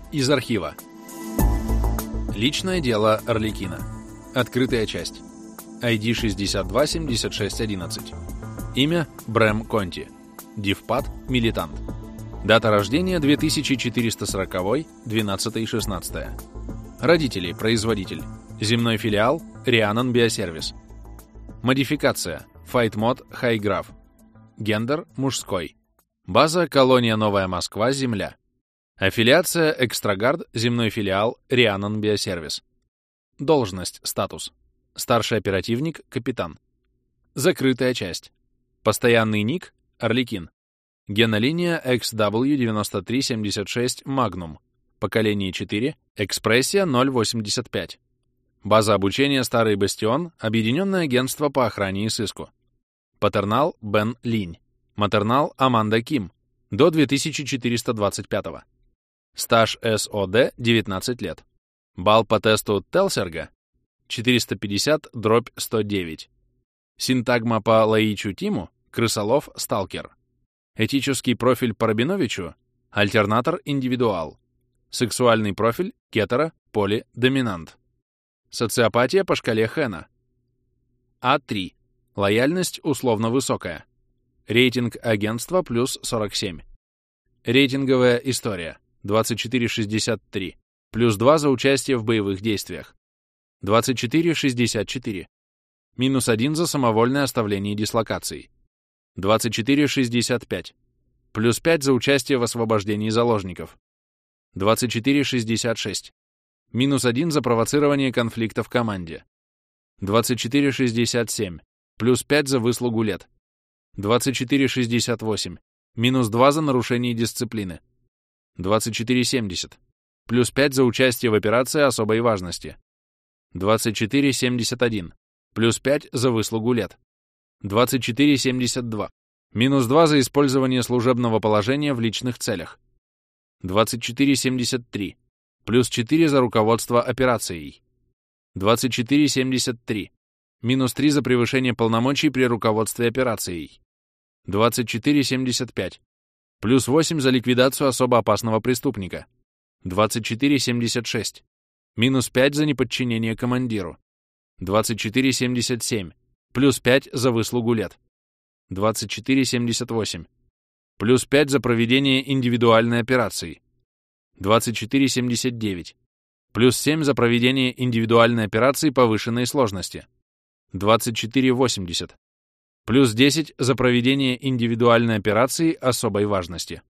Из архива. Личное дело Арлекина. Открытая часть. ID 627611. Имя Брэм Конти. Дивпад Милитант. Дата рождения 2440, 12-16. Родители, производитель. Земной филиал Rhiannon Биосервис. Модификация Fight Mod High Graph. Гендер мужской. База колония Новая Москва, Земля. Аффилиация Экстрагард, земной филиал Rhiannon Биосервис. Должность, статус. Старший оперативник, капитан. Закрытая часть. Постоянный ник Арлекин. Генолиния XW9376 Magnum. Поколение 4. Экспрессия 085. База обучения Старый Бастион. Объединенное агентство по охране и сыску. Патернал Бен Линь. Матернал Аманда Ким. До 2425. Стаж СОД 19 лет. Балл по тесту Телсерга 450/109. Синтагма по Лаичу Тиму крысолов Сталкер. Этический профиль по Рабиновичу альтернатор индивидуал. Сексуальный профиль кетера поли доминант. Социопатия по шкале Хэна. А3. Лояльность условно высокая. Рейтинг агентства плюс 47. Рейтинговая история 2463. Плюс 2 за участие в боевых действиях. 2464. Минус 1 за самовольное оставление дислокаций. 2465. Плюс 5 за участие в освобождении заложников. 2466. Минус 1 за провоцирование конфликта в команде. 2467. Плюс 5 за выслугу лет. 2468. Минус 2 за нарушение дисциплины. 2470. Плюс 5 за участие в операции особой важности. 2471. Плюс 5 за выслугу лет. 2472. Минус 2 за использование служебного положения в личных целях. 2473. Плюс 4 за руководство операцией. 2473. Минус 3 за превышение полномочий при руководстве операцией. 2475. Плюс 8 за ликвидацию особо опасного преступника. 2476. Минус 5 за неподчинение командиру. 2477. Плюс 5 за выслугу лет. 2478. Плюс 5 за проведение индивидуальной операции. 2479. Плюс 7 за проведение индивидуальной операции повышенной сложности. 2480. Плюс 10 за проведение индивидуальной операции особой важности.